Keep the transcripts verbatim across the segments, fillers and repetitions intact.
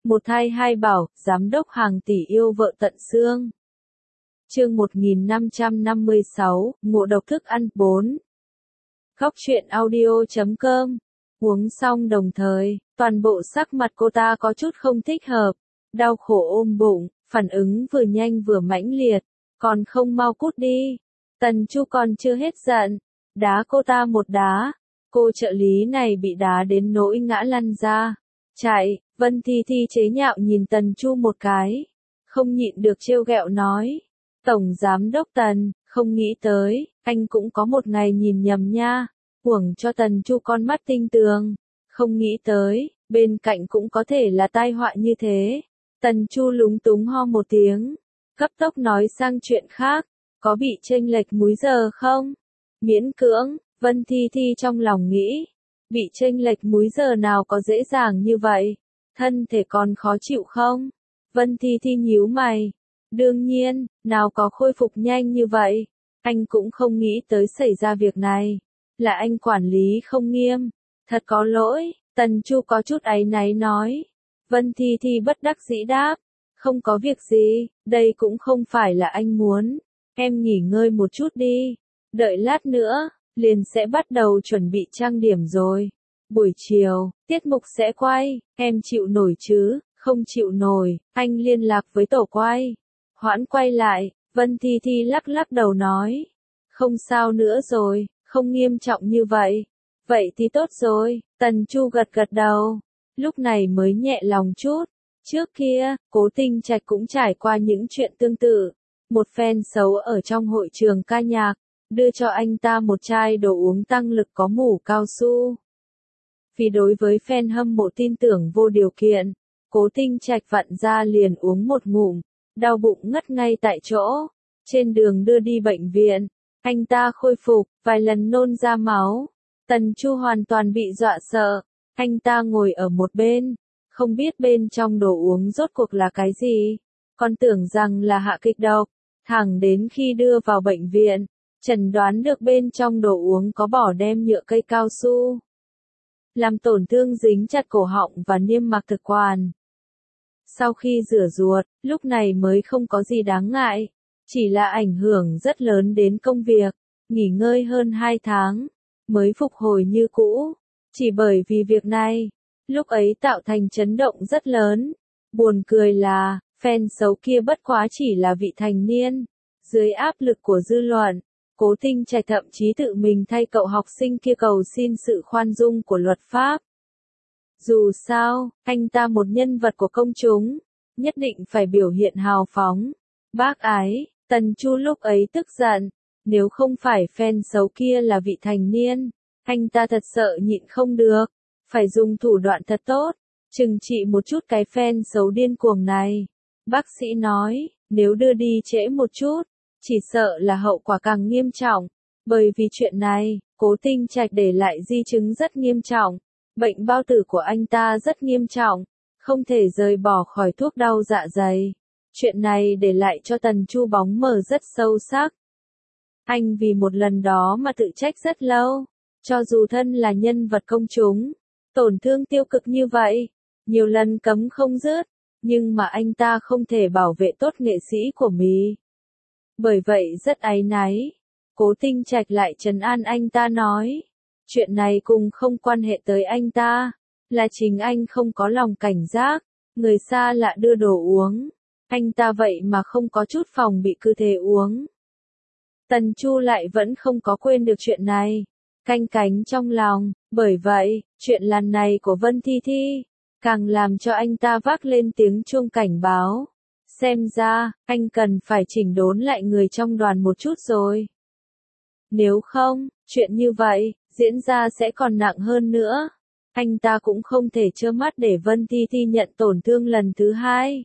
Một thai hai bảo, giám đốc hàng tỷ yêu vợ tận xương. Chương một nghìn năm trăm năm mươi sáu, ngộ độc thức ăn bốn. Góc truyện audio chấm com. Uống xong đồng thời, toàn bộ sắc mặt cô ta có chút không thích hợp, đau khổ ôm bụng, phản ứng vừa nhanh vừa mãnh liệt, còn không mau cút đi. Tần Chu còn chưa hết giận, đá cô ta một đá, cô trợ lý này bị đá đến nỗi ngã lăn ra. Chạy, Vân Thi Thi chế nhạo nhìn Tần Chu một cái, không nhịn được trêu ghẹo nói. Tổng Giám đốc Tần, không nghĩ tới, anh cũng có một ngày nhìn nhầm nha, uổng cho Tần Chu con mắt tinh tường, không nghĩ tới, bên cạnh cũng có thể là tai họa như thế. Tần Chu lúng túng ho một tiếng, cấp tốc nói sang chuyện khác, có bị chênh lệch múi giờ không? Miễn cưỡng, Vân Thi Thi trong lòng nghĩ, bị chênh lệch múi giờ nào có dễ dàng như vậy, thân thể còn khó chịu không? Vân Thi Thi nhíu mày, đương nhiên, nào có khôi phục nhanh như vậy, anh cũng không nghĩ tới xảy ra việc này, là anh quản lý không nghiêm, thật có lỗi. Tần Chu có chút áy náy nói. Vân Thi Thi bất đắc dĩ đáp, không có việc gì, đây cũng không phải là anh muốn, em nghỉ ngơi một chút đi, đợi lát nữa, liền sẽ bắt đầu chuẩn bị trang điểm rồi. Buổi chiều, tiết mục sẽ quay, em chịu nổi chứ? Không chịu nổi, anh liên lạc với tổ quay. Hoãn quay lại, Vân Thi Thi lắc lắc đầu nói. Không sao nữa rồi, không nghiêm trọng như vậy. Vậy thì tốt rồi, Tần Chu gật gật đầu, lúc này mới nhẹ lòng chút. Trước kia, Cố Tinh Trạch cũng trải qua những chuyện tương tự. Một fan xấu ở trong hội trường ca nhạc, đưa cho anh ta một chai đồ uống tăng lực có mủ cao su. Vì đối với fan hâm mộ tin tưởng vô điều kiện, Cố Tinh Trạch vặn ra liền uống một ngụm, đau bụng ngất ngay tại chỗ. Trên đường đưa đi bệnh viện, anh ta khôi phục, vài lần nôn ra máu. Tần Chu hoàn toàn bị dọa sợ, anh ta ngồi ở một bên, không biết bên trong đồ uống rốt cuộc là cái gì, còn tưởng rằng là hạ kịch độc, thẳng đến khi đưa vào bệnh viện, chẩn đoán được bên trong đồ uống có bỏ đem nhựa cây cao su, làm tổn thương dính chặt cổ họng và niêm mạc thực quản. Sau khi rửa ruột, lúc này mới không có gì đáng ngại, chỉ là ảnh hưởng rất lớn đến công việc, nghỉ ngơi hơn hai tháng, mới phục hồi như cũ. Chỉ bởi vì việc này, lúc ấy tạo thành chấn động rất lớn. Buồn cười là, fan xấu kia bất quá chỉ là vị thành niên. Dưới áp lực của dư luận, Cố Tinh Trạch thậm chí tự mình thay cậu học sinh kia cầu xin sự khoan dung của luật pháp. Dù sao, anh ta một nhân vật của công chúng, nhất định phải biểu hiện hào phóng, bác ái. Tần Chu lúc ấy tức giận, nếu không phải fan xấu kia là vị thành niên, anh ta thật sợ nhịn không được, phải dùng thủ đoạn thật tốt, trừng trị một chút cái fan xấu điên cuồng này. Bác sĩ nói, nếu đưa đi trễ một chút, chỉ sợ là hậu quả càng nghiêm trọng, bởi vì chuyện này, Cố Tinh Trạch để lại di chứng rất nghiêm trọng, bệnh bao tử của anh ta rất nghiêm trọng, không thể rời bỏ khỏi thuốc đau dạ dày. Chuyện này để lại cho Tần Chu bóng mờ rất sâu sắc. Anh vì một lần đó mà tự trách rất lâu, cho dù thân là nhân vật công chúng, tổn thương tiêu cực như vậy, nhiều lần cấm không dứt, nhưng mà anh ta không thể bảo vệ tốt nghệ sĩ của mình. Bởi vậy rất áy náy, Cố Tinh Trạch lại trấn an anh ta nói, chuyện này cùng không quan hệ tới anh ta, là chính anh không có lòng cảnh giác, người xa lạ đưa đồ uống, anh ta vậy mà không có chút phòng bị cứ thế uống. Tần Chu lại vẫn không có quên được chuyện này, canh cánh trong lòng, bởi vậy, chuyện lần này của Vân Thi Thi, càng làm cho anh ta vác lên tiếng chuông cảnh báo. Xem ra, anh cần phải chỉnh đốn lại người trong đoàn một chút rồi. Nếu không, chuyện như vậy, diễn ra sẽ còn nặng hơn nữa. Anh ta cũng không thể trơ mắt để Vân Thi Thi nhận tổn thương lần thứ hai.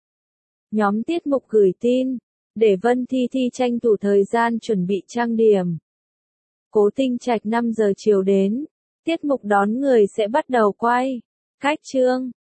Nhóm tiết mục gửi tin, để Vân Thi Thi tranh thủ thời gian chuẩn bị trang điểm. Cố Tinh Trạch năm giờ chiều đến, tiết mục đón người sẽ bắt đầu quay. Cách chương,